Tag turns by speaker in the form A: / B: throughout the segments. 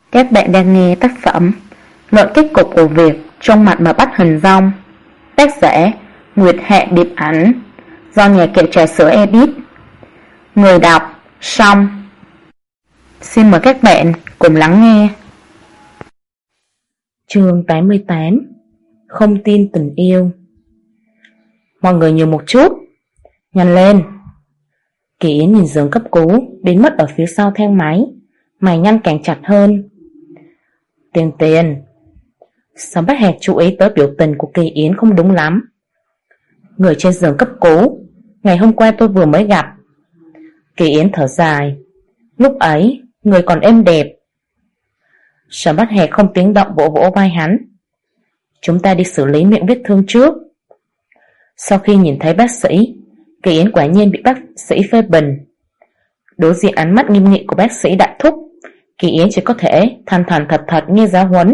A: Các bạn đang nghe tác phẩm Luận kết cục của việc trong mặt mà bắt hình dong, tác giả Nguyệt Hạ Điệp Ảnh, do nhà kệ trà sữa edit. Người đọc Song. Xin mời các bạn cùng lắng nghe. Chương 88. Không tin tình yêu. Mọi người nhường một chút, nhanh lên. Kỳ Yến nhìn giường cấp cứu biến mất ở phía sau thang máy, mày nhăn càng chặt hơn. Tiền. Sầm Bách Hạc chú ý tới biểu tình của Kỳ Yến không đúng lắm. Người trên giường cấp cứu, ngày hôm qua tôi vừa mới gặp. Kỳ Yến thở dài. Lúc ấy, người còn êm đẹp. Sầm Bách Hạc không tiếng động vỗ vỗ vai hắn. Chúng ta đi xử lý miệng vết thương trước. Sau khi nhìn thấy bác sĩ, Kỳ Yến quả nhiên bị bác sĩ phê bình. Đối diện ánh mắt nghiêm nghị của bác sĩ Đại Thúc, Kỳ Yến chỉ có thể thành thật thật nghe giáo huấn.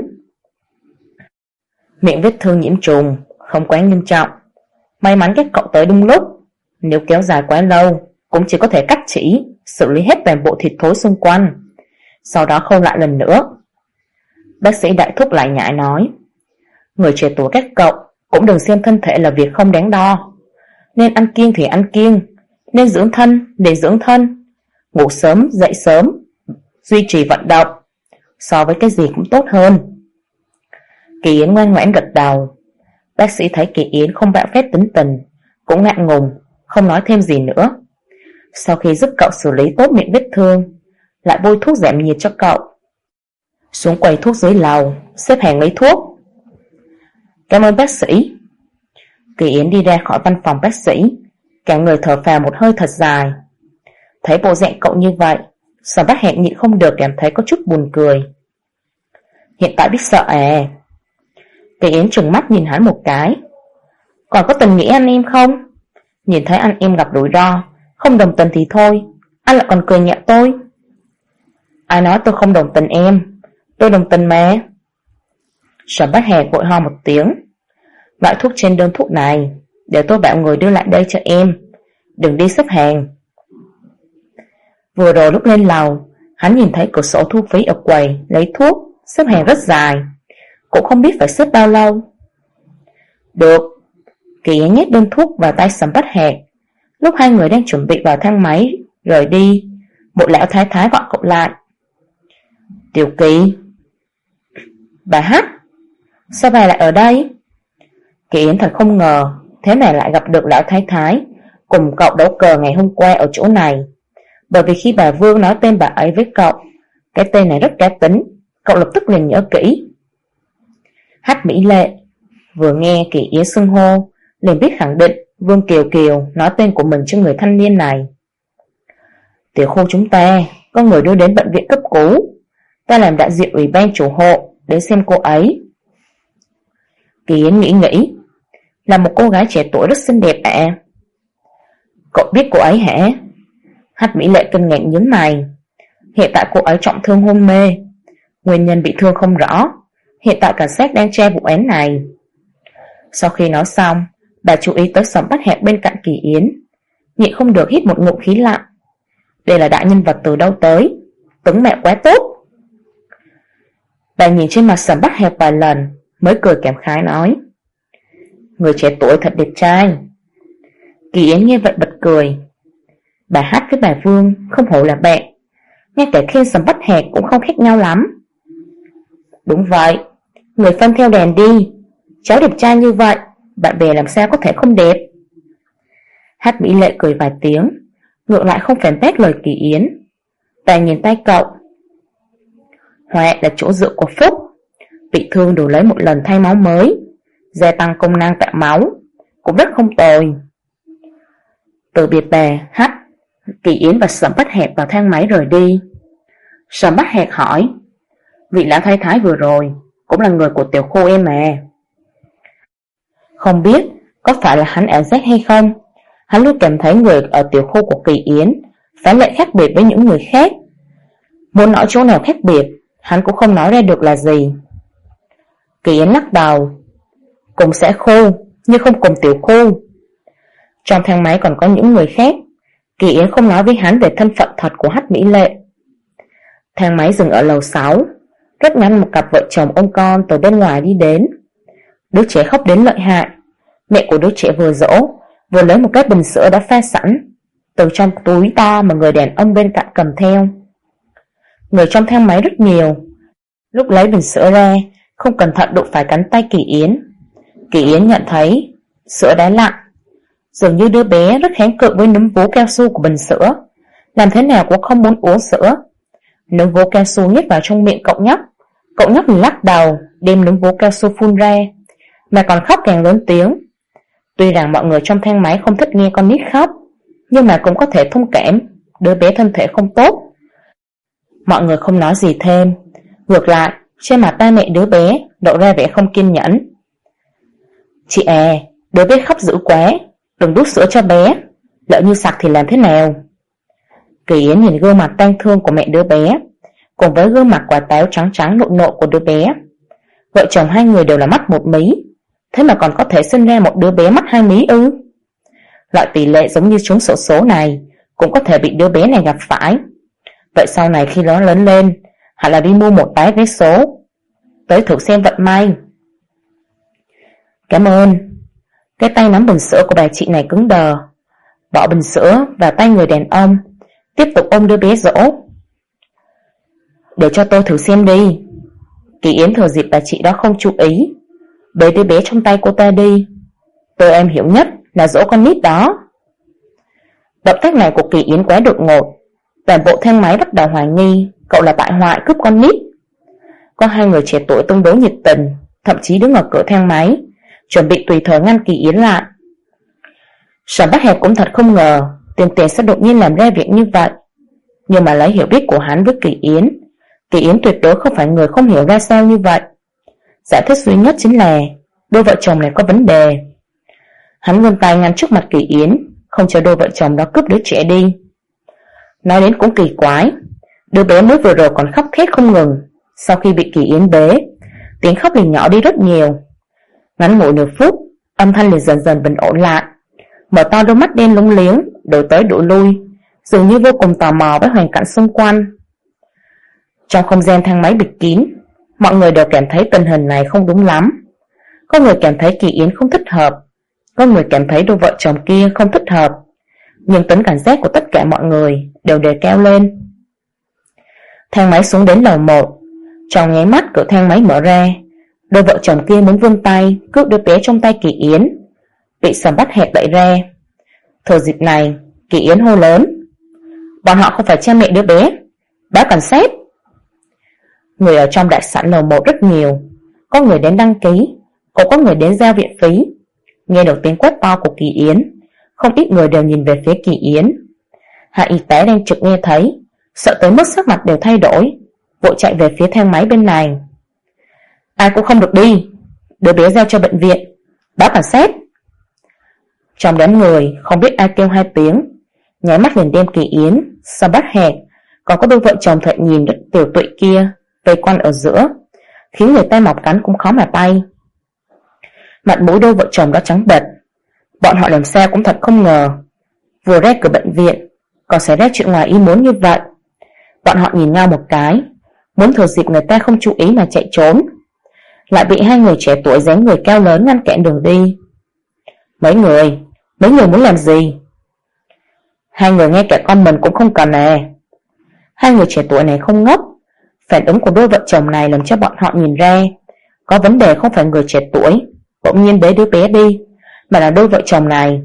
A: Miệng vết thương nhiễm trùng, không quá nghiêm trọng. May mắn các cậu tới đúng lúc. Nếu kéo dài quá lâu, cũng chỉ có thể cắt chỉ, xử lý hết toàn bộ thịt thối xung quanh, sau đó khâu lại lần nữa. Bác sĩ Đại Thúc lại nhại nói, người trẻ tuổi các cậu cũng đừng xem thân thể là việc không đáng đo. Nên ăn kiêng thì ăn kiêng, nên dưỡng thân để dưỡng thân. Ngủ sớm, dậy sớm, duy trì vận động, so với cái gì cũng tốt hơn. Kỳ Yến ngoan ngoãn gật đầu. Bác sĩ thấy Kỳ Yến không bạo phét tính tình, cũng ngại ngùng, không nói thêm gì nữa. Sau khi giúp cậu xử lý tốt miệng vết thương, lại bôi thuốc giảm nhiệt cho cậu. Xuống quầy thuốc dưới lầu, xếp hàng lấy thuốc. Cảm ơn bác sĩ. Kỳ Yến đi ra khỏi văn phòng bác sĩ, cả người thở phào một hơi thật dài. Thấy bộ dạng cậu như vậy, Sở Bách Hạc nhịn không được cảm thấy có chút buồn cười. Hiện tại biết sợ à? Kỳ Yến trừng mắt nhìn hắn một cái. Còn có tình nghĩa anh em không? Nhìn thấy anh em gặp rủi ro, không đồng tình thì thôi, anh lại còn cười nhạo tôi. Ai nói tôi không đồng tình em? Tôi đồng tình mà. Sở Bách Hạc vội ho một tiếng. Loại thuốc trên đơn thuốc này, để tôi bảo người đưa lại đây cho em, đừng đi xếp hàng. Vừa rồi lúc lên lầu, hắn nhìn thấy cửa sổ thu phí ở quầy lấy thuốc, xếp hàng rất dài, cũng không biết phải xếp bao lâu. Được. Kỳ Yến nhét đơn thuốc vào tay Sầm Bách Hạc. Lúc hai người đang chuẩn bị vào thang máy rời đi, một lão thái thái gọi cậu lại. Tiểu Kỳ. Bà Hắc, sao bà lại ở đây? Kỳ Yến thật không ngờ thế này lại gặp được lão thái thái cùng cậu đấu cờ ngày hôm qua ở chỗ này. Bởi vì khi bà Vương nói tên bà ấy với cậu, cái tên này rất cá tính, cậu lập tức liền nhớ kỹ. Hách Mỹ Lệ. Vừa nghe Kỳ Yến xưng hô, liền biết khẳng định Vương Kiều Kiều nói tên của mình cho người thanh niên này. Tiểu khu chúng ta có người đưa đến bệnh viện cấp cứu, ta làm đại diện ủy ban chủ hộ đến xem cô ấy. Kỳ Yến nghĩ, là một cô gái trẻ tuổi rất xinh đẹp ạ. Cậu biết cô ấy hả? Hách Mỹ Lệ kinh ngạc nhướng mày. Hiện tại cô ấy trọng thương hôn mê, nguyên nhân bị thương không rõ, hiện tại cảnh sát đang tra vụ án này. Sau khi nói xong, bà chú ý tới Sầm Bách Hạc bên cạnh Kỳ Yến, nhịn không được hít một ngụm khí lạnh. Đây là đại nhân vật từ đâu tới, tướng mạo quá tốt. Bà nhìn trên mặt Sầm Bách Hạc vài lần mới cười cảm khái nói, người trẻ tuổi thật đẹp trai. Kỳ Yến nghe vậy bật cười. Bà Hát với bà Vương không hổ là bạn, ngay cả khen Sầm Bách Hạc cũng không khác nhau lắm. Đúng vậy, người phân theo đèn đi, cháu đẹp trai như vậy, bạn bè làm sao có thể không đẹp. Hát Mỹ Lệ cười vài tiếng, ngược lại không phản bác lời Kỳ Yến. Bà nhìn tay cậu. Họa là chỗ dựa của phúc, bị thương đủ lấy một lần thay máu mới, gia tăng công năng tạo máu, cũng rất không tồi. Từ biệt bà Hát, Kỳ Yến và Sầm Bách Hạc vào thang máy rời đi. Sầm Bách Hạc hỏi, vị lão thái thái vừa rồi cũng là người của tiểu khu em mà. Không biết có phải là hắn ảo giác hay không, hắn luôn cảm thấy người ở tiểu khu của Kỳ Yến phá lệ khác biệt với những người khác. Muốn nói chỗ nào khác biệt, hắn cũng không nói ra được là gì. Kỳ Yến lắc đầu. Cùng xã khu, nhưng không cùng tiểu khu. Trong thang máy còn có những người khác, Kỳ Yến không nói với hắn về thân phận thật của Hách Mỹ Lệ. Thang máy dừng ở lầu 6. rất nhanh một cặp vợ chồng ông con từ bên ngoài đi đến. Đứa trẻ khóc đến lợi hại. Mẹ của đứa trẻ vừa dỗ, vừa lấy một cái bình sữa đã pha sẵn từ trong túi to mà người đàn ông bên cạnh cầm theo. Người trong thang máy rất nhiều. Lúc lấy bình sữa ra, không cẩn thận đụng phải cánh tay Kỳ Yến. Kỳ Yến nhận thấy sữa đã lạnh. Dường như đứa bé rất kháng cự với núm vú cao su của bình sữa, làm thế nào cũng không muốn uống sữa. Núm vú cao su nhét vào trong miệng cậu nhóc lắc đầu đem núm vú cao su phun ra, mà còn khóc càng lớn tiếng. Tuy rằng mọi người trong thang máy không thích nghe con nít khóc, nhưng mà cũng có thể thông cảm đứa bé thân thể không tốt. Mọi người không nói gì thêm. Ngược lại, trên mặt ba mẹ đứa bé lộ ra vẻ không kiên nhẫn. Chị à, đứa bé khóc dữ quá, đừng đút sữa cho bé, lỡ như sặc thì làm thế nào? Kỳ Yến nhìn gương mặt tang thương của mẹ đứa bé, cùng với gương mặt quả táo trắng trắng nộ nộ của đứa bé. Vợ chồng hai người đều là mắt một mí, thế mà còn có thể sinh ra một đứa bé mắt hai mí ư? Loại tỷ lệ giống như trúng xổ số này cũng có thể bị đứa bé này gặp phải. Vậy sau này khi nó lớn lên, hẳn là đi mua một tái vé số, tới thử xem vận may. Cảm ơn. Cái tay nắm bình sữa của bà chị này cứng đờ, bỏ bình sữa vào tay người đàn ông, tiếp tục ôm đứa bé dỗ. Để cho tôi thử xem đi. Kỳ Yến thừa dịp bà chị đó không chú ý, bế đứa bé trong tay cô ta đi. Tôi em hiểu nhất là dỗ con nít đó. Động tác này của Kỳ Yến quá đột ngột. Toàn bộ thang máy bắt đầu hoài nghi cậu là bại hoại cướp con nít. Có hai người trẻ tuổi tương đối nhiệt tình, thậm chí đứng ở cửa thang máy, chuẩn bị tùy thời ngăn Kỳ Yến lại. Sở Bắc Hẹp cũng thật không ngờ Tiền Tiền sẽ đột nhiên làm ra việc như vậy. Nhưng mà lấy hiểu biết của hắn với Kỳ Yến tuyệt đối không phải người không hiểu ra sao như vậy. Giải thích duy nhất chính là đôi vợ chồng này có vấn đề. Hắn vươn tay ngăn trước mặt Kỳ Yến, không cho đôi vợ chồng đó cướp đứa trẻ đi. Nói đến cũng kỳ quái, đứa bé mới vừa rồi còn khóc thét không ngừng, sau khi bị Kỳ Yến bế, tiếng khóc liền nhỏ đi rất nhiều. Ngắn ngủi nửa phút, âm thanh liền dần dần bình ổn lại. Mở to đôi mắt đen lúng liếng, đổi tới đổi lui, dường như vô cùng tò mò với hoàn cảnh xung quanh. Trong không gian thang máy bịt kín, mọi người đều cảm thấy tình hình này không đúng lắm. Có người cảm thấy Kỳ Yến không thích hợp, có người cảm thấy đôi vợ chồng kia không thích hợp, nhưng tính cảnh giác của tất cả mọi người đều đề cao lên. Thang máy xuống đến lầu 1, trong nháy mắt cửa thang máy mở ra. Đôi vợ chồng kia muốn vươn tay cướp đứa bé trong tay Kỳ Yến, bị Sầm Bắt Hẹp đẩy ra. Thời dịp này, Kỳ Yến hô lớn: bọn họ không phải cha mẹ đứa bé, báo cảnh sát. Người ở trong đại sảnh lầu 1 rất nhiều, có người đến đăng ký, cũng có người đến giao viện phí. Nghe được tiếng quát to của Kỳ Yến, không ít người đều nhìn về phía Kỳ Yến. Hạ y tế đang trực nghe thấy, sợ tới mức sắc mặt đều thay đổi, vội chạy về phía thang máy bên này. Ai cũng không được đi, đứa bé giao cho bệnh viện, báo cảnh sát. Trong đám người không biết ai kêu hai tiếng, nháy mắt liền đem Kỳ Yến, Sầm Bắt Hẹp, còn có đôi vợ chồng thợ nhìn rất tiểu tụy kia vây quanh ở giữa, khiến người ta mọc cánh cũng khó mà bay. Mặt mũi đôi vợ chồng đó trắng bệch. Bọn họ làm sao cũng thật không ngờ, vừa ra cửa bệnh viện còn xảy ra chuyện ngoài ý muốn như vậy. Bọn họ nhìn nhau một cái, muốn thừa dịp người ta không chú ý mà chạy trốn, lại bị hai người trẻ tuổi dáng người cao lớn ngăn cản đường đi. Mấy người muốn làm gì? Hai người ngay cả con mình cũng không cần à? Hai người trẻ tuổi này không ngốc. Phản ứng của đôi vợ chồng này làm cho bọn họ nhìn ra có vấn đề không phải người trẻ tuổi bỗng nhiên bế đứa bé đi, mà là đôi vợ chồng này.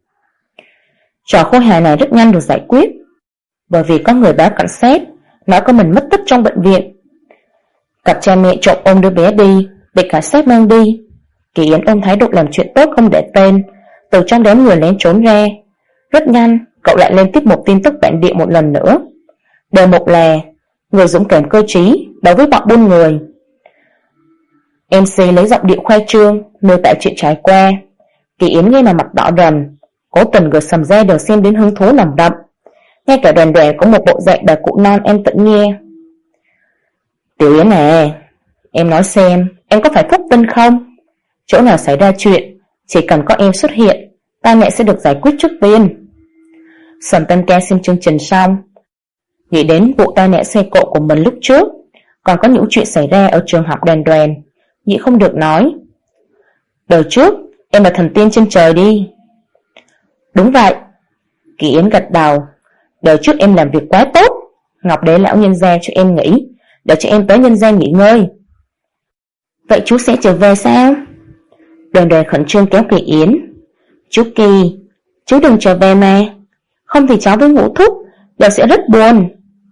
A: Trò khôi hài này rất nhanh được giải quyết, bởi vì có người báo cảnh sát nói con mình mất tích trong bệnh viện. Cặp cha mẹ trộm ôm đứa bé đi, bị cảnh sát mang đi. Kỳ Yến ôm thái độ làm chuyện tốt không để tên, từ trong đám người lén trốn ra. Rất nhanh, cậu lại lên tiếp một tin tức bản địa một lần nữa. Đề mục là người dũng cảm cơ trí đối với bọn buôn người. MC lấy giọng điệu khoa trương miêu tả chuyện trải qua. Kỳ Yến nghe mà mặt đỏ dần, cố tình gật sầm ra đều xem đến hứng thú nồng đậm. Ngay cả đoàn đoàn có một bộ dạng bà cụ non em tận nghe. Tiểu Yến à, em nói xem, em có phải phúc tinh không? Chỗ nào xảy ra chuyện, chỉ cần có em xuất hiện, tai nạn sẽ được giải quyết trước tiên. Sầm Tân Ca xem chương trình xong, nghĩ đến vụ tai nạn xe cộ của mình lúc trước, Còn có những chuyện xảy ra ở trường học đèn đoèn, nhị không được nói. Đời trước em là thần tiên trên trời đi. Đúng vậy, Kỳ Yến gật đầu. Đời trước em làm việc quá tốt, Ngọc Đế lão nhân gia cho em nghỉ, để cho em tới nhân gian nghỉ ngơi. Vậy chú sẽ trở về sao? Đoàn đoàn khẩn trương kéo Kỳ Yến. Chú Kỳ, chú đừng trở về mà, không thì cháu với Ngũ Thúc đều sẽ rất buồn.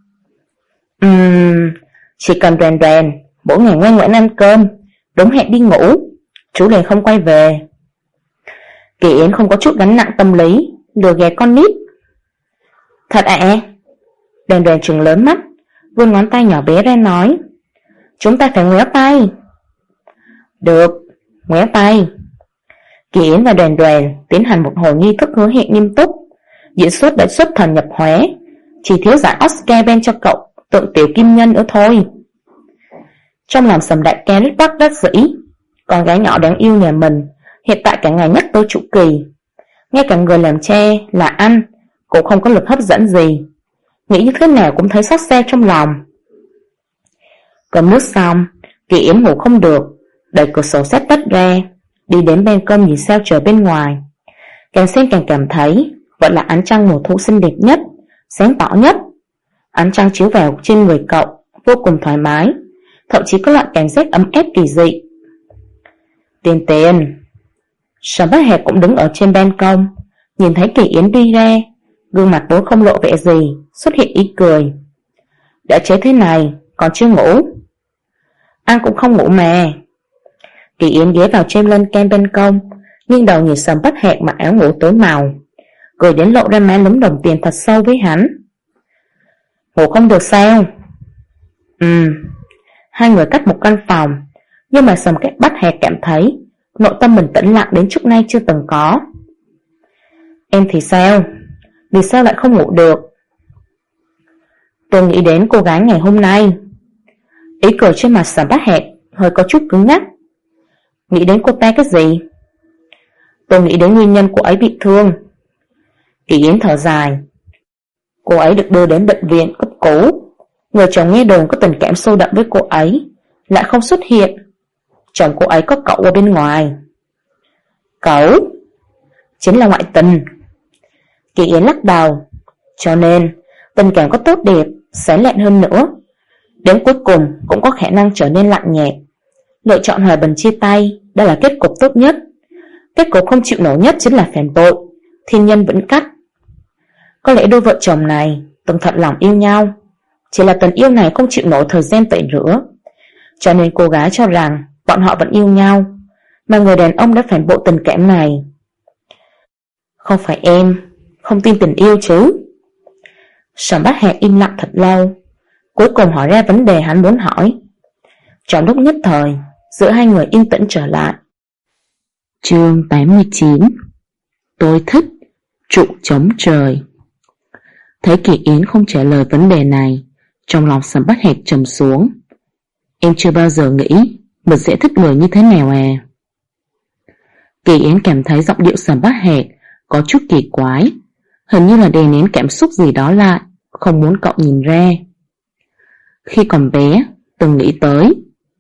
A: Chỉ cần Đoàn đoàn mỗi ngày ngoan ngoãn ăn cơm, đúng hẹn đi ngủ, chú liền không quay về. Kỳ Yến không có chút gánh nặng tâm lý, lừa gạt con nít. Thật ạ? Đoàn đoàn trừng lớn mắt, vươn ngón tay nhỏ bé ra nói, chúng ta phải ngoéo tay. Được, ngoéo tay. Kỳ Yến và Đoàn đoàn tiến hành một hồi nghi thức hứa hẹn nghiêm túc. Diễn xuất đã xuất thần nhập hóa, chỉ thiếu giải Oscar Ben cho cậu tượng tiểu kim nhân nữa thôi. Trong lòng Sầm đại ca rất bất đắc dĩ, con gái nhỏ đáng yêu nhà mình hiện tại cả ngày nhắc tới trụ Kỳ, ngay cả người làm cha là anh cũng không có lực hấp dẫn gì, nghĩ như thế nào cũng thấy xót xa trong lòng. Cơm nước xong, Kỳ Yến ngủ không được, đẩy cửa sổ sát đất ra, đi đến ban công nhìn sao trời bên ngoài. Càng xem càng cảm thấy vẫn là ánh trăng mùa thu xinh đẹp nhất, sáng tỏ nhất. Ánh trăng chiếu vào trên người cậu vô cùng thoải mái, thậm chí có loại cảm giác ấm áp kỳ dị. Tiền tiền. Sở Bát Hạc cũng đứng ở trên ban công, nhìn thấy Kỳ Yến đi ra, gương mặt vốn không lộ vẻ gì, xuất hiện ý cười. Đã trễ thế này, còn chưa ngủ? Anh cũng không ngủ mà. Kỳ Yến ghé vào trên lan can ban công, nghiêng đầu nhìn Sở Bát Hạc mặc áo ngủ tối màu, cười đến lộ ra má lúm đồng tiền thật sâu với hắn. Ngủ không được sao? Hai người cách một căn phòng, nhưng mà Sở Bát Hạc cảm thấy nội tâm mình tĩnh lặng đến trước nay chưa từng có. Em thì sao? Vì sao lại không ngủ được? Tôi nghĩ đến cô gái ngày hôm nay. Ý cười trên mặt Sở Bát Hạc hơi có chút cứng nhắc. Nghĩ đến cô ta cái gì? Tôi nghĩ đến nguyên nhân cô ấy bị thương. Kỳ Yến thở dài. Cô ấy được đưa đến bệnh viện cấp cứu, người chồng nghe đồn có tình cảm sâu đậm với cô ấy lại không xuất hiện. Chồng cô ấy có cậu ở bên ngoài. Cậu? Chính là ngoại tình. Kỳ Yến lắc đầu. Cho nên tình cảm có tốt đẹp, sáng lạn hơn nữa, đến cuối cùng cũng có khả năng trở nên lạnh nhạt. Lựa chọn hòa bình chia tay, đó là kết cục tốt nhất. Kết cục không chịu nổi nhất chính là phản bội, thiên nhân vĩnh cách. Có lẽ đôi vợ chồng này từng thật lòng yêu nhau, chỉ là tình yêu này không chịu nổi thời gian tẩy rửa, cho nên cô gái cho rằng bọn họ vẫn yêu nhau, mà người đàn ông đã phản bội tình cảm này. Không phải em không tin tình yêu chứ? Sở Bát Hạc im lặng thật lâu, cuối cùng hỏi ra vấn đề hắn muốn hỏi. Trong lúc nhất thời, giữa hai người yên tĩnh trở lại. Chương 89. Tôi thích trụ chống trời. Thấy Kỳ Yến không trả lời vấn đề này, trong lòng Sở Bát Hạc trầm xuống. Em chưa bao giờ nghĩ mình sẽ thích người như thế nào à? Kỳ Yến cảm thấy giọng điệu Sở Bát Hạc có chút kỳ quái, hình như là đè nén cảm xúc gì đó lại, không muốn cậu nhìn ra. Khi còn bé, từng nghĩ tới.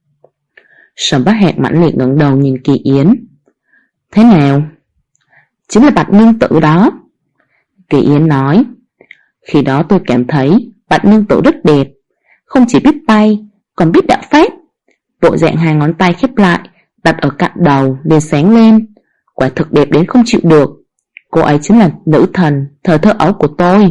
A: Sở Bát Hạc mãnh liệt ngẩng đầu nhìn Kỳ Yến. Thế nào? Chính là Bạch Nương Tử đó. Kỳ Yến nói. Khi đó tôi cảm thấy Bạch Nương Tử rất đẹp, không chỉ biết bay, còn biết đạo pháp. Bộ dạng hai ngón tay khép lại, đặt ở cạnh đầu liền sáng lên, quả thực đẹp đến không chịu được. Cô ấy chính là nữ thần thời thơ ấu của tôi.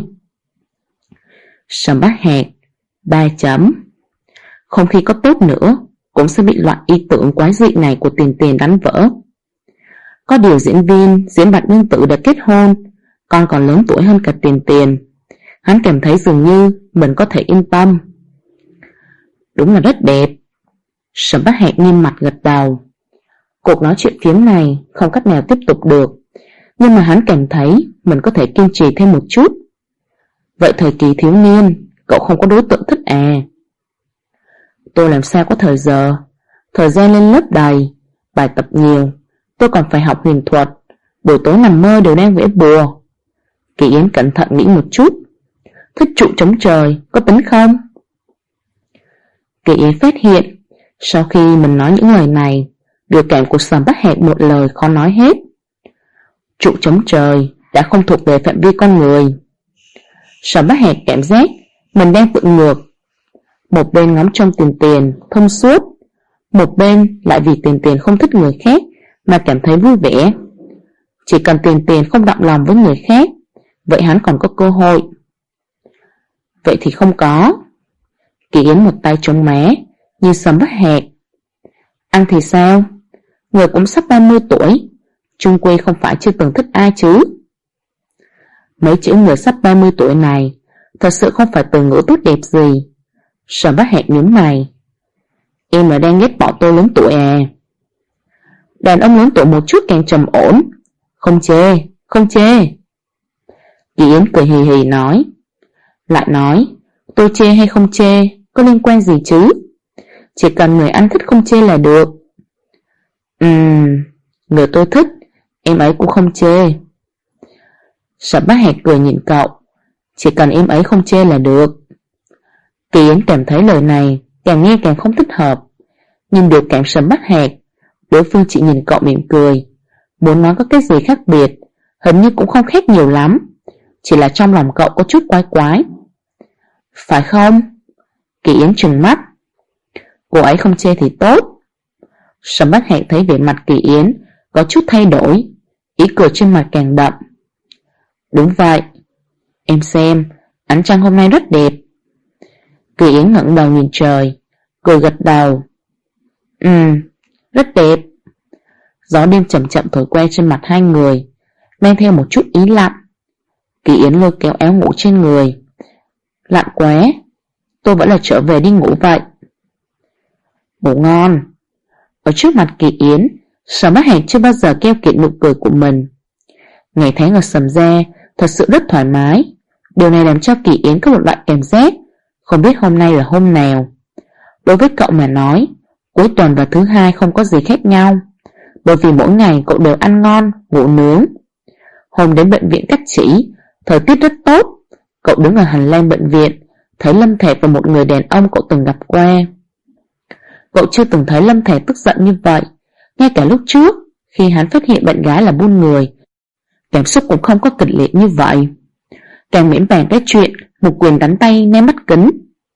A: Sở Bát Hạc 3 chấm. Không khí có tốt nữa cũng sẽ bị loại ý tưởng quái dị này của Tiền Tiền đánh vỡ. Có điều diễn viên diễn Bạch Nương Tử đã kết hôn, con còn lớn tuổi hơn cả Tiền Tiền. Hắn cảm thấy dường như mình có thể yên tâm. Đúng là rất đẹp. Sở Bát Hạc nghiêm mặt gật đầu. Cuộc nói chuyện phiếm này không cách nào tiếp tục được, nhưng mà hắn cảm thấy mình có thể kiên trì thêm một chút. Vậy thời kỳ thiếu niên, cậu không có đối tượng thích à? Tôi làm sao có thời gian lên lớp đầy, bài tập nhiều, tôi còn phải học huyền thuật, buổi tối nằm mơ đều đang vẽ bùa. Kỳ Yến cẩn thận nghĩ một chút. Thích trụ chống trời có tính không?
B: Kỳ Yến phát hiện, sau khi mình nói những lời này, biểu cảm của Sầm Bách Hạc một lời khó nói hết. Trụ chống trời đã không thuộc về phạm vi con người. Sầm Bách Hạc cảm giác mình đang tự ngược, một bên ngóng trông tiền thông suốt, một bên lại vì tiền không thích người khác mà cảm thấy vui vẻ. Chỉ cần tiền không động lòng với người khác, vậy hắn còn có cơ hội. Vậy thì không có. Kỳ Yến một tay chống má, như Sầm Bách Hạc. Anh thì sao? Người cũng sắp 30 tuổi, chung quy không phải chưa từng thích ai chứ. Mấy chữ người sắp 30 tuổi này thật sự không phải từ ngữ tốt đẹp gì. Sầm Bách Hạc nhướng mày. Em là đang ghét bỏ tôi lớn tuổi à? Đàn ông lớn tuổi một chút càng trầm ổn. Không chê, không chê. Kỳ Yến cười hì hì nói. Lại nói, tôi chê hay không chê có liên quan gì chứ? Chỉ cần người anh thích không chê là được. Người tôi thích, em ấy cũng không chê. Sầm Bách Hạc cười nhìn cậu. Chỉ cần em ấy không chê là được. Kỳ Yến cảm thấy lời này càng nghe càng không thích hợp. Nhưng điều cảm Sầm Bách Hạc, đối phương chỉ nhìn cậu mỉm cười, muốn nói có cái gì khác biệt, hình như cũng không khác nhiều lắm. Chỉ là trong lòng cậu có chút quái quái. Phải không? Kỳ Yến trừng mắt. Cô ấy không chê thì tốt. Sầm Bách Hạc thấy vẻ mặt Kỳ Yến có chút thay đổi, ý cười trên mặt càng đậm. Đúng vậy. Em xem, ánh trăng hôm nay rất đẹp. Kỳ Yến ngẩng đầu nhìn trời, cười gật đầu. Rất đẹp. Gió đêm chậm chậm thổi qua trên mặt hai người, mang theo một chút ý lặng. Kỳ Yến lôi kéo áo ngủ trên người. Lạnh quá, tôi vẫn là trở về đi ngủ vậy. Ngủ ngon. Ở trước mặt Kỳ Yến, Sầm Bách Hạc chưa bao giờ keo kiệt nụ cười của mình. Ngày tháng ở Sầm gia thật sự rất thoải mái. Điều này làm cho Kỳ Yến có một loại cảm giác không biết hôm nay là hôm nào. Đối với cậu mà nói, cuối tuần và thứ hai không có gì khác nhau, bởi vì mỗi ngày cậu đều ăn ngon, ngủ nướng. Hôm đến bệnh viện cắt chỉ, thời tiết rất tốt. Cậu đứng ở hành lang bệnh viện, thấy Lâm Thạc và một người đàn ông cậu từng gặp qua. Cậu chưa từng thấy Lâm Thạc tức giận như vậy. Ngay cả lúc trước, khi hắn phát hiện bạn gái là buôn người, cảm xúc cũng không có kịch liệt như vậy. Càng miễn bàn cái chuyện một quyền đánh tay ném mắt kính.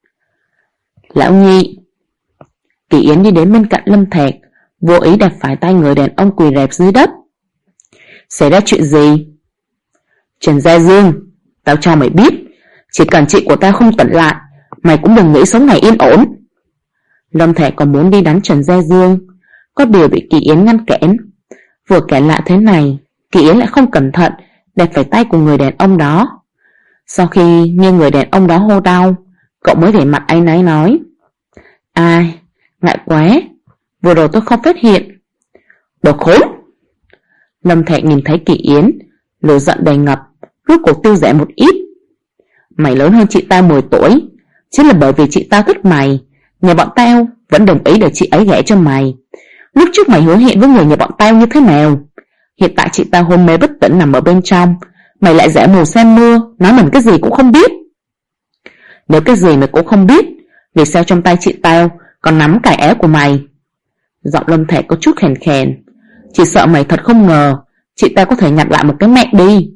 B: Lão Nhi. Kỳ Yến đi đến bên cạnh Lâm Thạc, vô ý đạp phải tay người đàn ông quỳ rạp dưới đất. Xảy ra chuyện gì? Trần Gia Dương, tao cho mày biết, chỉ cần chị của tao không tỉnh lại, mày cũng đừng nghĩ sống ngày yên ổn. Lâm Thạc còn muốn đi đánh Trần Gia Dương, có điều bị Kỳ Yến ngăn cản. Vừa kể lại thế này, Kỳ Yến lại không cẩn thận đạp phải tay của người đàn ông đó. Sau khi nghe người đàn ông đó hô đau, cậu mới vẻ mặt áy náy nói. Ai, ngại quá, vừa rồi tôi không phát hiện. Đồ khốn! Lâm Thạc nhìn thấy Kỳ Yến, lửa giận đầy ngập, rốt cuộc tiêu giảm một ít. Mày lớn hơn chị ta 10 tuổi, chính là bởi vì chị ta thích mày, nhà bọn tao vẫn đồng ý để chị ấy gả cho mày. Lúc trước mày hứa hẹn với người nhà bọn tao như thế nào? Hiện tại chị ta hôn mê bất tỉnh nằm ở bên trong, mày lại giả mù sa mưa, nói mình cái gì cũng không biết. Nếu cái gì mày cũng không biết, vì sao trong tay chị tao còn nắm cài áo của mày? Giọng Lâm Thạc có chút khèn khèn. Chỉ sợ mày thật không ngờ chị ta có thể nhặt lại một cái mẹ đi.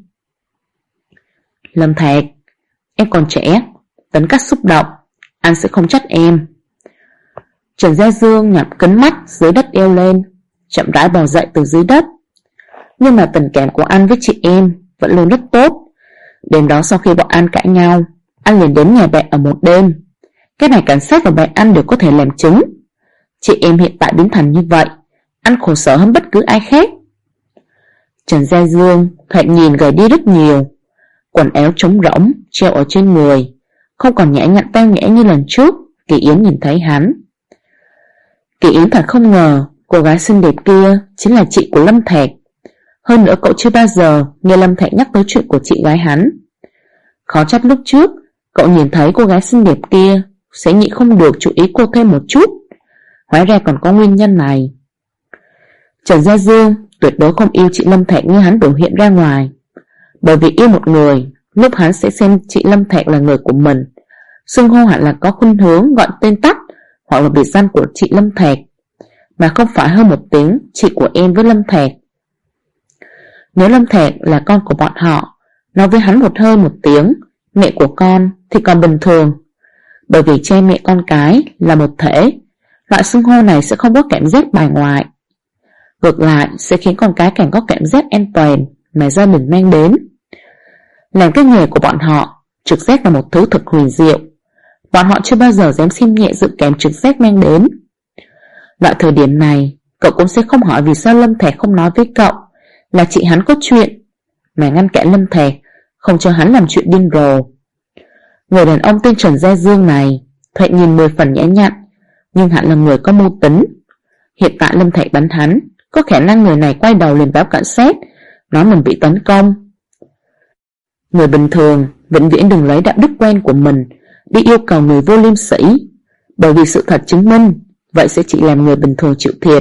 B: Lâm Thạc, em còn trẻ, tính cách xúc động, anh sẽ không trách em. Trần Gia Dương nhắm kính mắt dưới đất eo lên, chậm rãi bò dậy từ dưới đất. Nhưng mà tình cảm của anh với chị em vẫn luôn rất tốt. Đêm đó sau khi bọn anh cãi nhau, anh liền đến nhà bạn ở một đêm. Cái này cảnh sát và bạn anh đều có thể làm chứng. Chị em hiện tại biến thành như vậy, anh khổ sở hơn bất cứ ai khác. Trần Gia Dương thoạt nhìn gầy đi rất nhiều, quần áo trống rỗng treo ở trên người, không còn nhã nhặn tao nhã như lần trước Kỳ Yến nhìn thấy hắn. Kỳ Yến thật không ngờ cô gái xinh đẹp kia chính là chị của Lâm Thạc. Hơn nữa cậu chưa bao giờ nghe Lâm Thạc nhắc tới chuyện của chị gái hắn. Khó trách lúc trước cậu nhìn thấy cô gái xinh đẹp kia sẽ nhịn không được chú ý cô thêm một chút. Hóa ra còn có nguyên nhân này. Trần Gia Dương tuyệt đối không yêu chị Lâm Thạc như hắn biểu hiện ra ngoài. Bởi vì yêu một người, lúc hắn sẽ xem chị Lâm Thạc là người của mình, xưng hô hẳn là có khuynh hướng gọi tên tắt, hoặc là biệt danh của chị Lâm Thạc, mà không phải hơn một tiếng chị của em với Lâm Thạc. Nếu Lâm Thạc là con của bọn họ, nói với hắn một hơi một tiếng mẹ của con thì còn bình thường, bởi vì cha mẹ con cái là một thể, loại xưng hô này sẽ không có cảm giác bài ngoại. Ngược lại sẽ khiến con cái càng có cảm giác an toàn mà gia đình mang đến. Làm cái nghề của bọn họ, trực giác là một thứ thật huyền diệu. Bọn họ chưa bao giờ dám xem nhẹ dự cảm trực giác mang đến. Loại thời điểm này, cậu cũng sẽ không hỏi vì sao Lâm Thạc không nói với cậu là chị hắn có chuyện, mà ngăn cản Lâm Thạc, không cho hắn làm chuyện điên rồ. Người đàn ông tên Trần Gia Dương này, thoạt nhìn 10 phần nhã nhặn, nhưng hắn là người có mưu tính. Hiện tại Lâm Thạc bắn hắn, có khả năng người này quay đầu liền báo cảnh sát, nói mình bị tấn công. Người bình thường vĩnh viễn đừng lấy đạo đức quen của mình đi yêu cầu người vô liêm sỉ, bởi vì sự thật chứng minh vậy sẽ chỉ làm người bình thường chịu thiệt.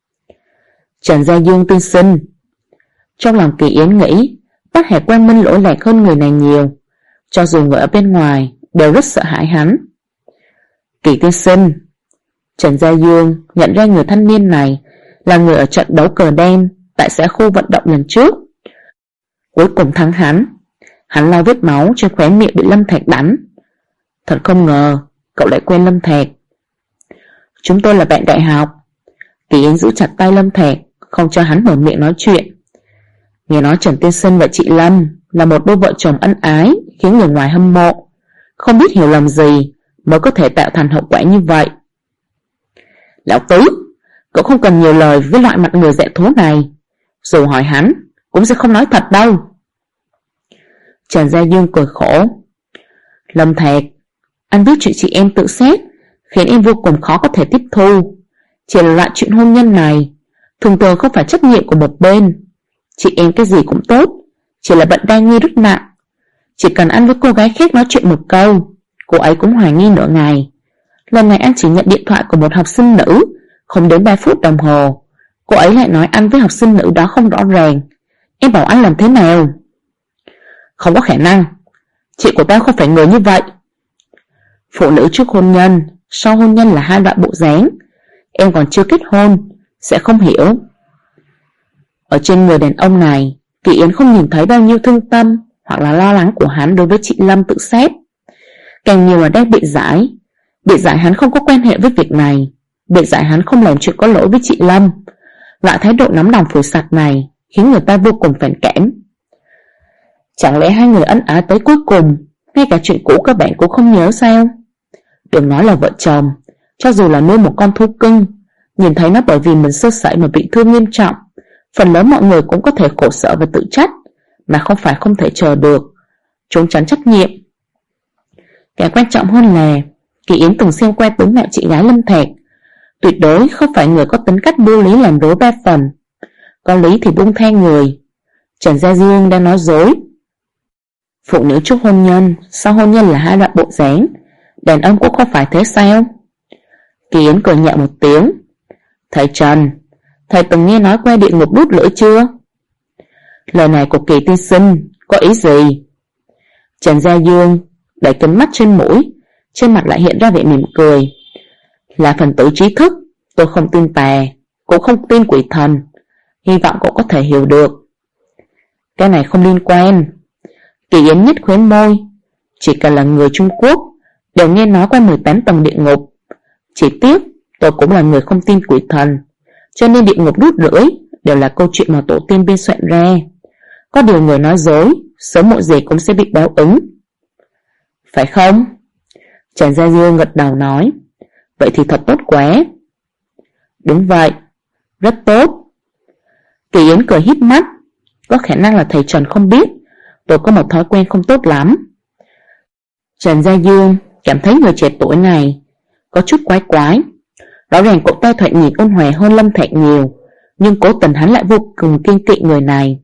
B: Trần Gia Dương tiên sinh. Trong lòng Kỳ Yến nghĩ, Bắc Hà Quang Minh lỗi lạc hơn người này nhiều, cho dù người ở bên ngoài đều rất sợ hãi hắn. Kỳ tiên sinh. Trần Gia Dương nhận ra người thanh niên này là người ở trận đấu cờ đen tại xã khu vận động lần trước, cuối cùng thắng hắn. Hắn lau vết máu trên khóe miệng bị Lâm Thạc đánh. Thật không ngờ cậu lại quen Lâm Thạc. Chúng tôi là bạn đại học. Kỳ Yến giữ chặt tay Lâm Thạc, không cho hắn mở miệng nói chuyện. Nghe nói Trần tiên sinh và chị Lâm là một đôi vợ chồng ân ái, khiến người ngoài hâm mộ. Không biết hiểu lầm gì mới có thể tạo thành hậu quả như vậy. Lão Tứ, cậu không cần nhiều lời với loại mặt người dạ thú này. Dù hỏi hắn cũng sẽ không nói thật đâu. Trần Gia Dương cười khổ. Lâm Thạc, anh biết chuyện chị em tự xét khiến em vô cùng khó có thể tiếp thu. Chỉ là loại chuyện hôn nhân này thường thường không phải trách nhiệm của một bên. Chị em cái gì cũng tốt, chỉ là bận đa nghi rất nặng. Chỉ cần anh với cô gái khác nói chuyện một câu, cô ấy cũng hoài nghi nửa ngày. Lần này anh chỉ nhận điện thoại của một học sinh nữ, không đến 3 phút đồng hồ, cô ấy lại nói anh với học sinh nữ đó không rõ ràng. Em bảo anh làm thế nào? Không có khả năng, chị của tao không phải người như vậy. Phụ nữ trước hôn nhân, sau hôn nhân là hai loại bộ dáng. Em còn chưa kết hôn, sẽ không hiểu. Ở trên người đàn ông này, Kỳ Yến không nhìn thấy bao nhiêu thương tâm hoặc là lo lắng của hắn đối với chị Lâm tự sát. Càng nhiều là đang bị giải hắn không có quan hệ với việc này, bị giải hắn không làm chuyện có lỗi với chị Lâm. Loại thái độ nóng lòng phủi sạch này khiến người ta vô cùng phản cảm. Chẳng lẽ hai người ân ái tới cuối cùng, ngay cả chuyện cũ các bạn cũng không nhớ sao? Đừng nói là vợ chồng, cho dù là nuôi một con thú cưng, nhìn thấy nó bởi vì mình sơ sẩy mà bị thương nghiêm trọng, phần lớn mọi người cũng có thể khổ sở và tự trách, mà không phải không thể chờ được, trốn tránh trách nhiệm. Cái quan trọng hơn là Kỳ Yến từng xem qua tướng mạo chị gái Lâm Thạc, tuyệt đối không phải người có tính cách vô lý làm rối 3 phần. Có lý thì buông tha người. Trần Gia Dương đang nói dối. Phụ nữ trước hôn nhân, sau hôn nhân là hai loại bộ dáng, đàn ông cũng không phải thế sao? Kỳ Yến cười nhẹ một tiếng. Thầy Trần, thầy từng nghe nói qua địa ngục đút lưỡi chưa? Lời này của Kỳ tiên sinh có ý gì? Trần Gia Dương đẩy kính mắt trên mũi, trên mặt lại hiện ra vẻ mỉm cười. Là phần tử trí thức, tôi không tin tà, cũng không tin quỷ thần. Hy vọng cậu có thể hiểu được. Cái này không liên quan. Kỳ Yến nhất khóe môi. Chỉ cần là người Trung Quốc đều nghe nói qua 18 tầng địa ngục. Chỉ tiếc tôi cũng là người không tin quỷ thần, cho nên địa ngục đút lưỡi đều là câu chuyện mà tổ tiên biên soạn ra. Có điều người nói dối sớm muộn gì cũng sẽ bị báo ứng. Phải không? Trần Gia Dương gật đầu nói. Vậy thì thật tốt quá. Đúng vậy, rất tốt. Kỳ Yến cười híp mắt. Có khả năng là thầy Trần không biết tôi có một thói quen không tốt lắm. Trần Gia Dương cảm thấy người trẻ tuổi này có chút quái quái. Rõ ràng cậu ta thoạt nhìn ôn hòa hơn Lâm Thạc nhiều, nhưng cố tình hắn lại vô cùng kiêng kỵ người này.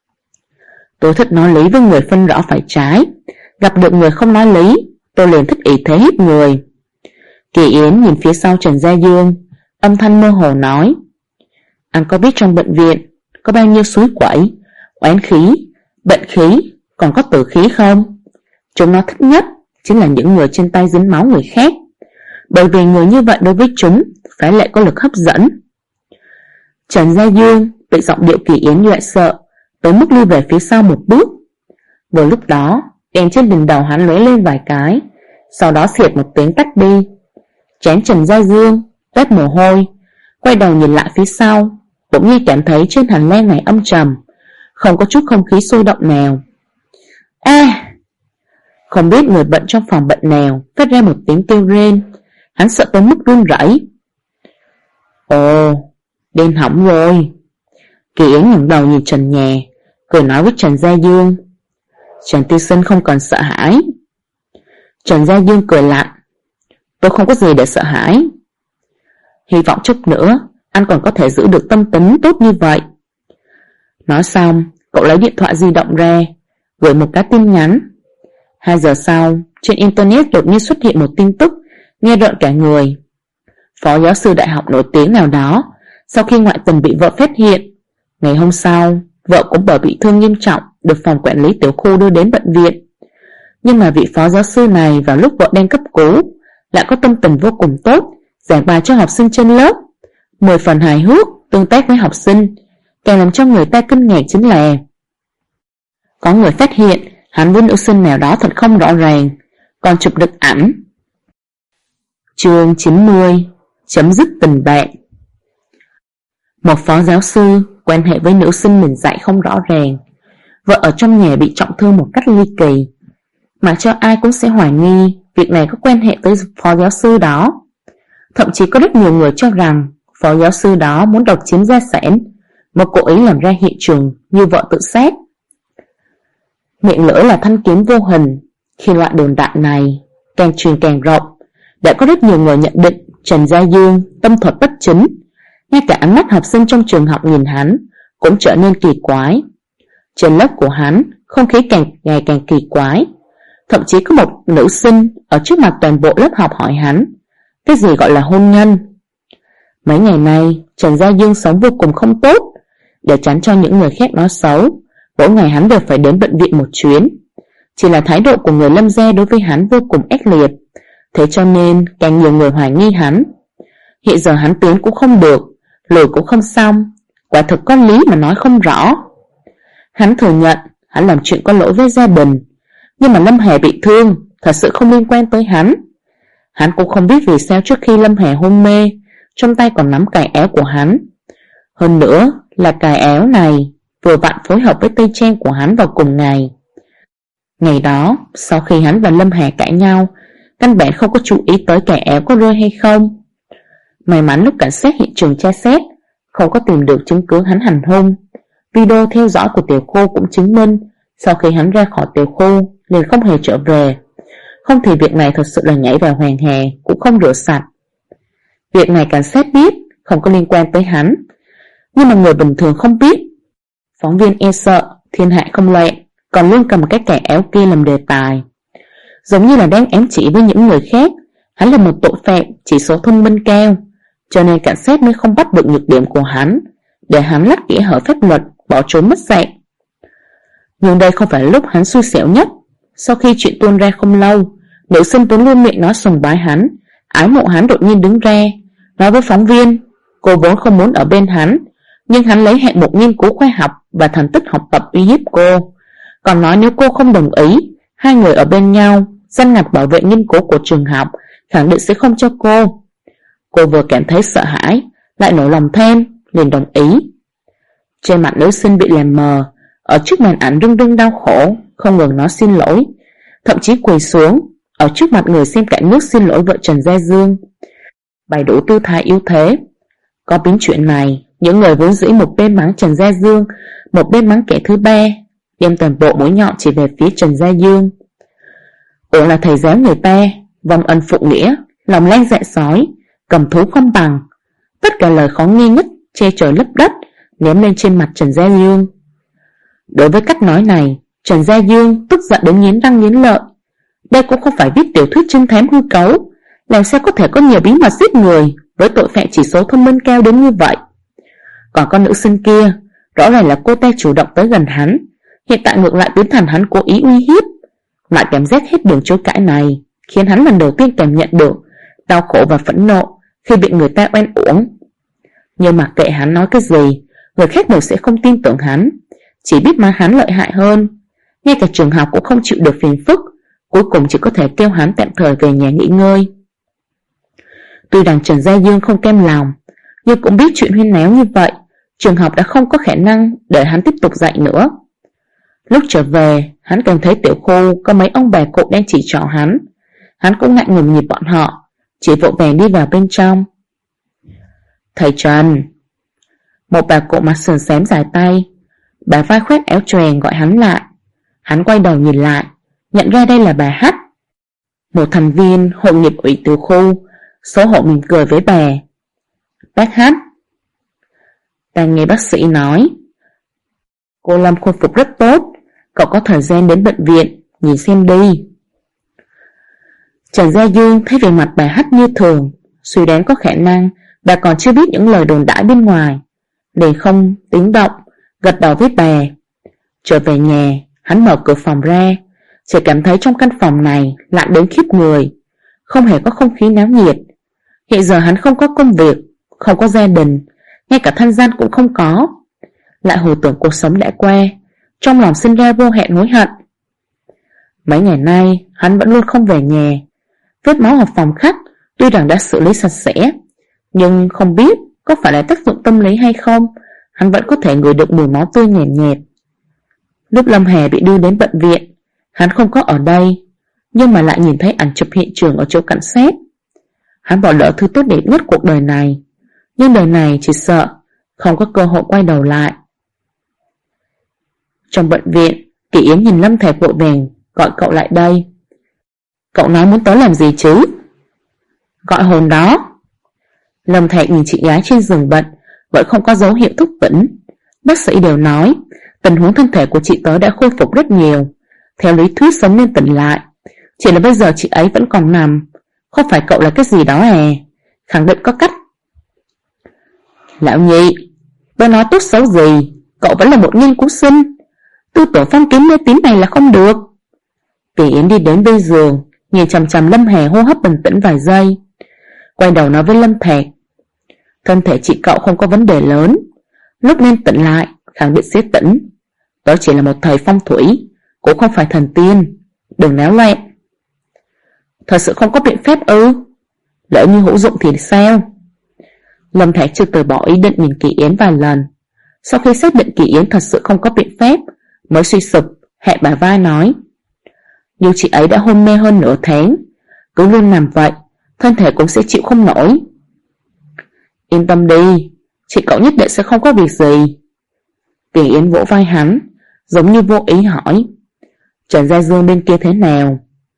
B: Tôi thích nói lý với người phân rõ phải trái, gặp được người không nói lý, tôi liền thích ý thế hiếp người. Kỳ Yến nhìn phía sau Trần Gia Dương, âm thanh mơ hồ nói. Anh có biết trong bệnh viện có bao nhiêu suối quẩy, oán khí, bệnh khí, còn có tử khí không? Chúng nó thích nhất chính là những người trên tay dính máu người khác. bởi vì người như vậy đối với chúng phải lại có lực hấp dẫn. Trần Gia Dương bị giọng điệu Kỳ Yến dọa sợ tới mức lui về phía sau một bước. Vừa lúc đó, đèn trên đỉnh đầu hắn lóe lên vài cái, sau đó xịt một tiếng tắt đi. Chán Trần Gia Dương toát mồ hôi, quay đầu nhìn lại phía sau, bỗng nhiên cảm thấy trên hành lang này âm trầm, không có chút không khí sôi động nào. Không biết người bệnh trong phòng bệnh nào phát ra một tiếng kêu rên, hắn sợ tới mức run rẩy. Ồ, đêm hỏng rồi. Kỳ Yến ngẩng đầu nhìn trần nhà, cười nói với Trần Gia Dương. Trần tiên sinh không cần sợ hãi. Trần Gia Dương cười lạnh. Tôi không có gì để sợ hãi. Hy vọng chút nữa anh còn có thể giữ được tâm tính tốt như vậy. Nói xong, cậu lấy điện thoại di động ra, gửi một cái tin nhắn. 2 giờ sau, trên internet đột nhiên xuất hiện một tin tức nghe rợn cả người. Phó giáo sư đại học nổi tiếng nào đó, sau khi ngoại tình bị vợ phát hiện, ngày hôm sau, vợ cũng bởi bị thương nghiêm trọng được phòng quản lý tiểu khu đưa đến bệnh viện. Nhưng mà vị phó giáo sư này vào lúc vợ đang cấp cứu lại có tâm tình vô cùng tốt, giảng bài cho học sinh trên lớp, 10 phần hài hước, tương tác với học sinh. Càng làm cho người ta kinh ngạc chính là có người phát hiện hắn với nữ sinh nào đó thật không rõ ràng, còn chụp được ảnh. Chương 90. Chấm dứt tình bạn. Một phó giáo sư quan hệ với nữ sinh mình dạy không rõ ràng, vợ ở trong nhà bị trọng thương một cách ly kỳ, mà cho ai cũng sẽ hoài nghi việc này có quan hệ tới phó giáo sư đó. Thậm chí có rất nhiều người cho rằng phó giáo sư đó muốn độc chiếm gia sản, mà cố ý làm ra hiện trường như vợ tự sát. Miệng lưỡi là thanh kiếm vô hình, khi loại đồn đại này càng truyền càng rộng, đã có rất nhiều người nhận định Trần Gia Dương tâm thuật bất chính. Ngay cả ánh mắt học sinh trong trường học nhìn hắn cũng trở nên kỳ quái. Trên lớp của hắn, không khí ngày càng kỳ quái. Thậm chí có một nữ sinh ở trước mặt toàn bộ lớp học hỏi hắn cái gì gọi là hôn nhân. Mấy ngày nay Trần Gia Dương sống vô cùng không tốt. Để tránh cho những người khác nói xấu, mỗi ngày hắn đều phải đến bệnh viện một chuyến. Chỉ là thái độ của người Lâm gia đối với hắn vô cùng ác liệt, thế cho nên càng nhiều người hoài nghi hắn. Hiện giờ hắn tiến cũng không được, lùi cũng không xong, quả thực có lý mà nói không rõ. Hắn thừa nhận hắn làm chuyện có lỗi với gia đình, nhưng mà Lâm Hà bị thương thật sự không liên quan tới hắn. Hắn cũng không biết vì sao trước khi Lâm Hà hôn mê, trong tay còn nắm cài áo của hắn. Hơn nữa là cài áo này vừa vặn phối hợp với tây trang của hắn vào cùng ngày. Ngày đó, sau khi hắn và Lâm Hà cãi nhau, căn bản không có chú ý tới cài áo có rơi hay không. May mắn lúc cảnh sát hiện trường tra xét, không có tìm được chứng cứ hắn hành hung. Video theo dõi của tiểu khu cũng chứng minh sau khi hắn ra khỏi tiểu khu liền không hề trở về. Không thì việc này thật sự là nhảy vào hoàng hà cũng không rửa sạch. Việc này cảnh sát biết không có liên quan tới hắn, nhưng mà người bình thường không biết. Phóng viên e sợ thiên hạ không loạn, còn luôn cầm cái cài áo kia làm đề tài, giống như là đang ám chỉ với những người khác hắn là một tội phạm chỉ số thông minh cao, cho nên cảnh sát mới không bắt được nhược điểm của hắn, để hắn lách kẽ hở pháp luật bỏ trốn mất dạng. Nhưng đây không phải lúc hắn xui xẻo nhất. Sau khi chuyện tuôn ra không lâu, nữ sinh vốn luôn miệng nói sùng bái hắn, ái mộ hắn đột nhiên đứng ra nói với phóng viên cô vốn không muốn ở bên hắn, nhưng hắn lấy hạng mục nghiên cứu khoa học và thành tích học tập uy hiếp cô, còn nói nếu cô không đồng ý, hai người ở bên nhau, danh ngạch bảo vệ nghiên cứu của trường học khẳng định sẽ không cho cô. Cô vừa cảm thấy sợ hãi, lại nổi lòng thêm, liền đồng ý. Trên mặt nữ sinh bị làm mờ, ở trước màn ảnh rưng rưng đau khổ, không ngừng nói xin lỗi, thậm chí quỳ xuống ở trước mặt người xem cả nước xin lỗi vợ Trần Gia Dương, bày đủ tư thái yếu thế. Có biến chuyện này, những người vốn dĩ một bên mắng Trần Gia Dương, một bên mắng kẻ thứ ba, đem toàn bộ mũi nhọn chỉ về phía Trần Gia Dương. Ủa là thầy giáo người ta, vong ân phụ nghĩa, lòng lang dạ sói, cầm thú không bằng. Tất cả lời khó nghe nhất che trời lấp đất ném lên trên mặt Trần Gia Dương. Đối với cách nói này, Trần Gia Dương tức giận đến nghiến răng nghiến lợi. Đây cũng không phải viết tiểu thuyết trinh thám hư cấu, làm sao có thể có nhiều bí mật giết người với tội phạm chỉ số thông minh cao đến như vậy. Còn con nữ sinh kia, rõ ràng là cô ta chủ động tới gần hắn, hiện tại ngược lại biến thành hắn cố ý uy hiếp. Loại cảm giác hết đường chối cãi này khiến hắn lần đầu tiên cảm nhận được đau khổ và phẫn nộ khi bị người ta oan uổng. Nhưng mặc kệ hắn nói cái gì, người khác đều sẽ không tin tưởng hắn, chỉ biết mang hắn lợi hại hơn. Ngay cả trường học cũng không chịu được phiền phức, cuối cùng chỉ có thể kêu hắn tạm thời về nhà nghỉ ngơi. Tuy rằng Trần Gia Dương không cam lòng, nhưng cũng biết chuyện huyên náo như vậy, trường học đã không có khả năng để hắn tiếp tục dạy nữa. Lúc trở về, hắn còn thấy tiểu khu có mấy ông bà cụ đang chỉ trỏ hắn. Hắn cũng ngại ngùng nhìn bọn họ, chỉ vội vàng đi vào bên trong. Thầy Trần. Một bà cụ mặt sườn xám dài tay, bà vai khoét áo choàng gọi hắn lại. Hắn quay đầu nhìn lại, nhận ra đây là bà Hắc, một thành viên hội nghiệp ủy tiểu khu. Xấu hổ mỉm cười với bà. Bác Hắc. Ta nghe bác sĩ nói cô Lâm khôi phục rất tốt, cậu có thời gian đến bệnh viện nhìn xem đi. Trần Gia Dương thấy về mặt bà Hắc như thường, suy đoán có khả năng bà còn chưa biết những lời đồn đãi bên ngoài, để không tiếng động gật đầu với bà. Trở về nhà, hắn mở cửa phòng ra, chỉ cảm thấy trong căn phòng này lạnh đến khiếp người, không hề có không khí náo nhiệt. Hiện giờ hắn không có công việc, không có gia đình, ngay cả thân gian cũng không có. Lại hồi tưởng cuộc sống đã qua, trong lòng sinh ra vô hạn hối hận. Mấy ngày nay hắn vẫn luôn không về nhà. Vết máu ở phòng khách tuy rằng đã xử lý sạch sẽ, nhưng không biết có phải là tác dụng tâm lý hay không, hắn vẫn có thể ngửi được mùi máu tươi nhàn nhạt. Lúc Lâm Hà bị đưa đến bệnh viện, hắn không có ở đây, nhưng mà lại nhìn thấy ảnh chụp hiện trường ở chỗ cảnh sát. Hắn bỏ lỡ thứ tốt đẹp nhất cuộc đời này, nhưng đời này chỉ sợ không có cơ hội quay đầu lại. Trong bệnh viện, Kỳ Yến nhìn Lâm Thạc vội vàng gọi cậu lại đây. Cậu nói muốn tới làm gì chứ? Gọi hồn đó. Lâm Thạc nhìn chị gái trên giường bệnh, vẫn không có dấu hiệu thức tỉnh. Bác sĩ đều nói tình huống thân thể của chị tớ đã khôi phục rất nhiều, theo lý thuyết sống nên tỉnh lại, chỉ là bây giờ chị ấy vẫn còn nằm. Không phải cậu là cái gì đó à? Khẳng định có cách. Lão nhị, tôi nói tốt xấu gì, cậu vẫn là một nghiên cứu sinh, tư tưởng phong kiến mê tín này là không được. Kỳ Yến đi đến bên giường, nhìn chằm chằm Lâm Hà hô hấp bình tĩnh vài giây, quay đầu nói với Lâm Thạc. Thân thể chị cậu không có vấn đề lớn, lúc nên tỉnh lại khẳng định sẽ tỉnh. Đó chỉ là một thầy phong thủy, cũng không phải thần tiên, đừng náo loạn. Thật sự không có biện pháp ư? Lỡ như hữu dụng thì sao? Lâm Thạc chưa từ bỏ ý định nhìn Kỳ Yến vài lần. Sau khi xác định Kỳ Yến thật sự không có biện pháp, mới suy sụp hạ bả vai nói. Nhưng chị ấy đã hôn mê hơn nửa tháng, cứ luôn nằm vậy, thân thể cũng sẽ chịu không nổi. Yên tâm đi, chị cậu nhất định sẽ không có việc gì. Kỳ Yến vỗ vai hắn, giống như vô ý hỏi. Trần Gia Dương bên kia thế nào?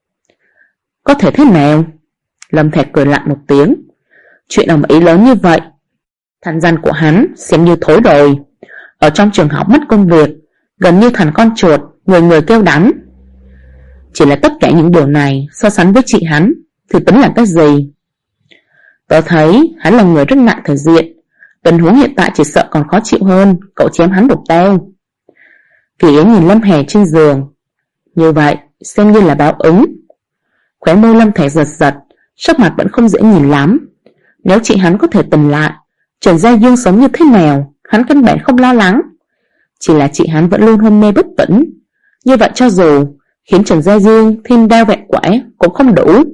B: Có thể thế nào? Lâm Thạc cười lạnh một tiếng. Chuyện ầm ĩ lớn như vậy, thành danh của hắn xem như thối rồi. Ở trong trường học mất công việc, gần như thành con chuột, người người kêu đánh. Chỉ là tất cả những điều này so sánh với chị hắn thì tính là cái gì? Tớ thấy hắn là người rất nặng thể diện, tình huống hiện tại chỉ sợ còn khó chịu hơn cậu chém hắn đục tao. Kỳ Yến nhìn Lâm Hà trên giường. Như vậy xem như là báo ứng. Khóe môi Lâm Thạc giật giật, sắc mặt vẫn không dễ nhìn lắm. Nếu chị hắn có thể tỉnh lại, Trần Gia Dương sống như thế nào, hắn căn bản không lo lắng. Chỉ là chị hắn vẫn luôn hôn mê bất tỉnh. Như vậy cho dù khiến Trần Gia Dương thêm đau vẹn quả cũng không đủ.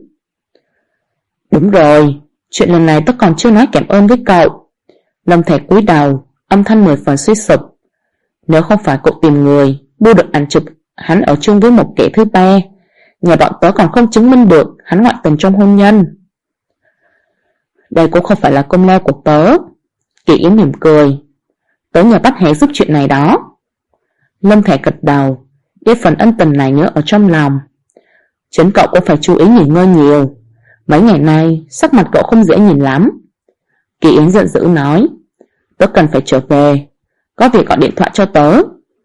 B: Đúng rồi, chuyện lần này tôi còn chưa nói cảm ơn với cậu. Lâm Thạc cúi đầu, âm thanh 10 phần suy sụp. Nếu không phải cậu tìm người mua được ảnh chụp hắn ở chung với một kẻ thứ ba, nhà bọn tớ còn không chứng minh được hắn ngoại tình trong hôn nhân. Đây cũng không phải là công lao của tớ. Kỳ Yến mỉm cười. Tớ nhờ bắt Hà giúp chuyện này đó. Lâm Thạc gật đầu, đem phần ân tình này nhớ ở trong lòng. Chính cậu cũng phải chú ý nghỉ ngơi nhiều, mấy ngày nay sắc mặt cậu không dễ nhìn lắm. Kỳ Yến giận dữ nói. Tớ cần phải trở về, có việc gọi điện thoại cho tớ.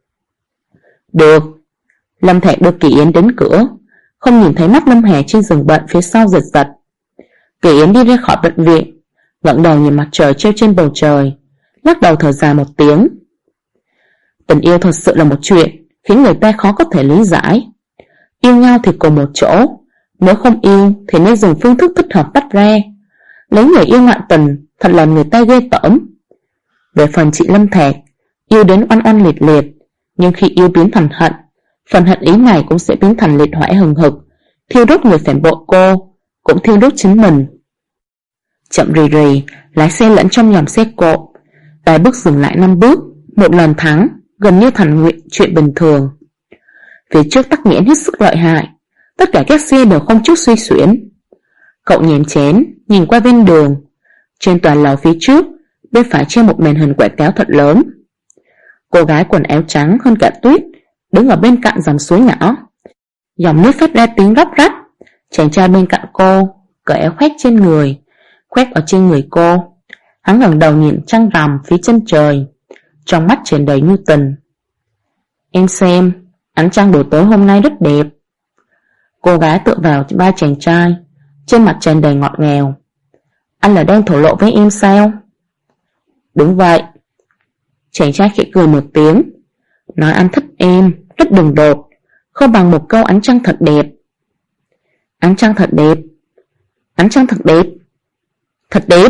B: Được. Lâm Thạc đưa Kỳ Yến đến cửa, không nhìn thấy mắt Lâm Hà trên giường bệnh phía sau giật giật. Kỳ Yến đi ra khỏi bệnh viện, ngẩng đầu nhìn mặt trời treo trên bầu trời, lắc đầu thở dài một tiếng. Tình yêu thật sự là một chuyện khiến người ta khó có thể lý giải. Yêu nhau thì cùng một chỗ, Nếu không yêu thì nên dùng phương thức thích hợp tách ra. Lấy người yêu ngoại tình thật là người ta ghê tởm. Về phần chị Lâm Thạc, yêu đến oan oan liệt liệt, nhưng khi yêu biến thành hận, phần hận ý này cũng sẽ biến thành liệt hỏa hừng hực, thiêu đốt người phản bội cô, cũng thiêu đốt chính mình. Chậm rì rì, lái xe lẫn trong dòng xe cộ, vài bước dừng lại 5 bước, một lần thắng, gần như thành chuyện bình thường. Phía trước tắc nghẽn hết sức lợi hại, tất cả các xe đều không chút suy xuyển. Cậu nhèm chén, nhìn qua bên đường. Trên tòa lầu phía trước, bên phải treo một màn hình quảng cáo thật lớn. Cô gái quần áo trắng hơn cả tuyết, đứng ở bên cạnh dòng suối nhỏ. Dòng nước phát ra tiếng róc rách. Chàng trai bên cạnh cô cởi áo khoác trên người, khoác ở trên người cô. Hắn ngẩng đầu nhìn trăng rằm phía chân trời, trong mắt tràn đầy nhu tình. Em xem, ánh trăng buổi tối hôm nay rất đẹp. Cô gái tựa vào vai chàng trai, trên mặt tràn đầy ngọt ngào. Anh là đang thổ lộ với em sao? Đúng vậy. Chàng trai khẽ cười một tiếng, nói anh thích em, rất đường đột, không bằng một câu ánh trăng thật đẹp. Ánh trăng thật đẹp. Ánh trăng thật đẹp. Thật đẹp.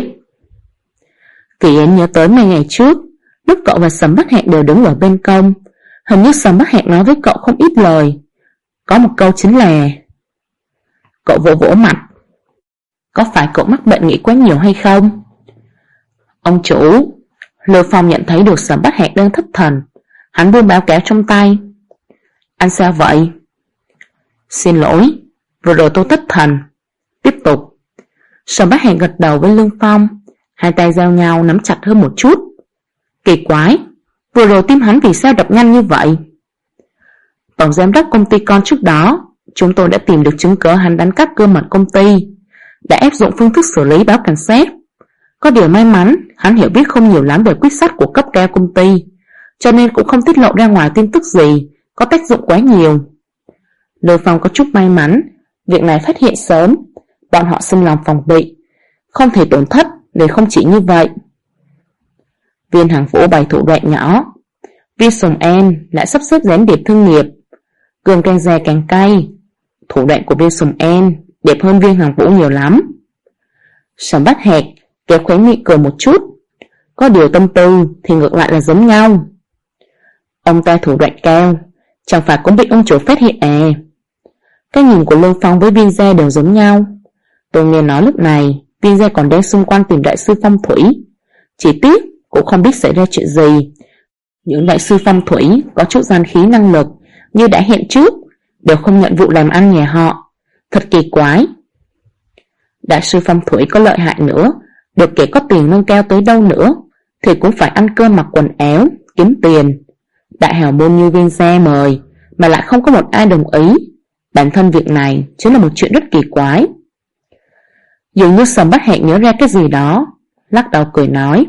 B: Kỳ Yến nhớ tới mấy ngày trước, lúc cậu và Sầm Bắc Hạc đều đứng ở bên công, hình như Sầm Bắc Hạc nói với cậu không ít lời. Có một câu chính là... Cậu vỗ vỗ mặt. Có phải cậu mắc bệnh nghĩ quá nhiều hay không? Ông chủ. Lưu Phong nhận thấy được Sầm Bắc Hạc đang thất thần. Hắn buông báo cáo trong tay. Anh sao vậy? Xin lỗi, vừa rồi tôi thất thần. Tiếp tục. Sầm Bắc Hạc gật đầu với Lưu Phong, hai tay giao nhau nắm chặt hơn một chút. Kỳ quái, vừa rồi tim hắn vì sao đập nhanh như vậy? Tổng giám đốc công ty con trước đó, chúng tôi đã tìm được chứng cớ hắn đánh cắp cơ mật công ty, đã áp dụng phương thức xử lý báo cảnh sát. Có điều may mắn, hắn hiểu biết không nhiều lắm về quyết sách của cấp cao công ty, cho nên cũng không tiết lộ ra ngoài tin tức gì có tác dụng quá nhiều. Lưu Phong có chút may mắn, việc này phát hiện sớm, bọn họ sinh lòng phòng bị, không thể tổn thất để không chỉ như vậy. Viên Hằng Vũ bày thủ đoạn nhỏ. Viên Sùng An lại sắp xếp gián điệp thương nghiệp, gừng càng già càng cay. Thủ đoạn của Viên Sùng An đẹp hơn Viên Hằng Vũ nhiều lắm. Sầm Bắc Hạc kéo khóe miệng cười một chút. Có điều tâm tư thì ngược lại là giống nhau. Ông ta thủ đoạn cao, chẳng phải cũng bị ông chủ phát hiện à? Cái nhìn của Lưu Phong với Viên gia đều giống nhau. Tôi nghe nói lúc này Viên gia còn đang xung quanh tìm đại sư phong thủy, chỉ tiếc cũng không biết xảy ra chuyện gì. Những đại sư phong thủy có chút gian khí năng lực, như đã hẹn trước, đều không nhận vụ làm ăn nhà họ. Thật kỳ quái. Đại sư phong thủy có lợi hại nữa, được kể có tiền nâng cao tới đâu nữa, thì cũng phải ăn cơm mặc quần áo, kiếm tiền. Đại hào môn như Viên gia mời, mà lại không có một ai đồng ý. Bản thân việc này chính là một chuyện rất kỳ quái. Dường như Sầm Bắc Hạc nhớ ra cái gì đó, lắc đầu cười nói.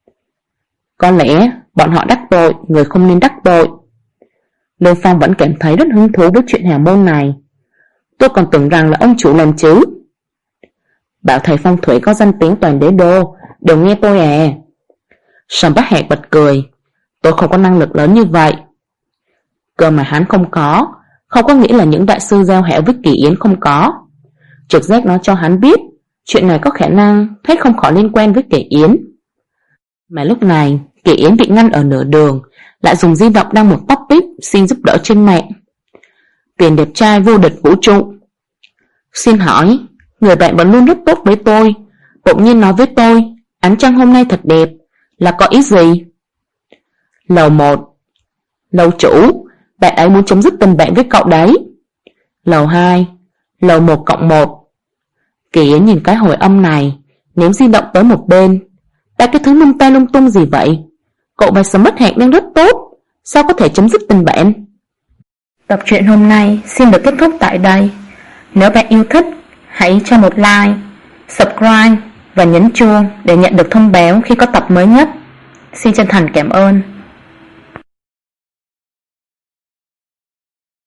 B: Có lẽ bọn họ đắc tội người không nên đắc tội. Lưu Phong vẫn cảm thấy rất hứng thú với chuyện hào môn này. Tôi còn tưởng rằng là ông chủ làm chứ. Bảo thầy phong thủy có danh tiếng toàn đế đô, đều nghe tôi à. Sầm Bắc Hạc bật cười. Tôi không có năng lực lớn như vậy. Cơ mà hắn không có nghĩa là những đại sư giao hảo với Kỳ Yến không có. Trực giác nói cho hắn biết chuyện này có khả năng thấy không khỏi liên quan với Kỳ Yến. Mà lúc này Kỳ Yến bị ngăn ở nửa đường, lại dùng di động đăng một topic xin giúp đỡ trên mạng. Tiền đẹp trai vô địch vũ trụ. Xin hỏi, người bạn vẫn luôn rất tốt với tôi, bỗng nhiên nói với tôi ánh trăng hôm nay thật đẹp, là có ý gì? Lầu 1. Lầu chủ, bạn ấy muốn chấm dứt tình bạn với cậu đấy. Lầu 2. Lầu 1+1. Kỳ Yến nhìn cái hồi âm này, ném di động tới một bên. Đã cái thứ lung ta lung tung gì vậy? Cậu và Sầm Bắc Hạc đang rất tốt, sao có thể chấm dứt tình bạn?
A: Tập truyện hôm nay xin được kết thúc tại đây. Nếu bạn yêu thích, hãy cho một like, subscribe và nhấn chuông để nhận được thông báo khi có tập mới nhất. Xin chân thành cảm ơn.